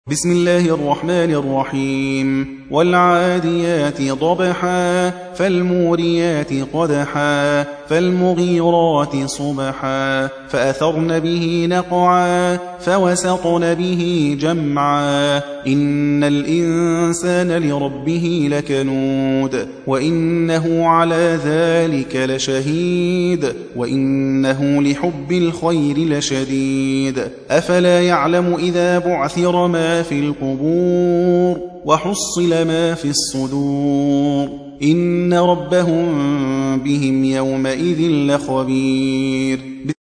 بسم الله الرحمن الرحيم والعاديات ضبحا فالموريات قدحا فالمغيرات صبحا فأثرن به نقعا فوسطن به جمعا إن الإنسان لربه لكنود وإنه على ذلك لشهيد وإنه لحب الخير لشديد أفلا يعلم إذا بعثر ما في القبور وحصل ما في الصدور إن ربهم بهم يومئذ لخبير.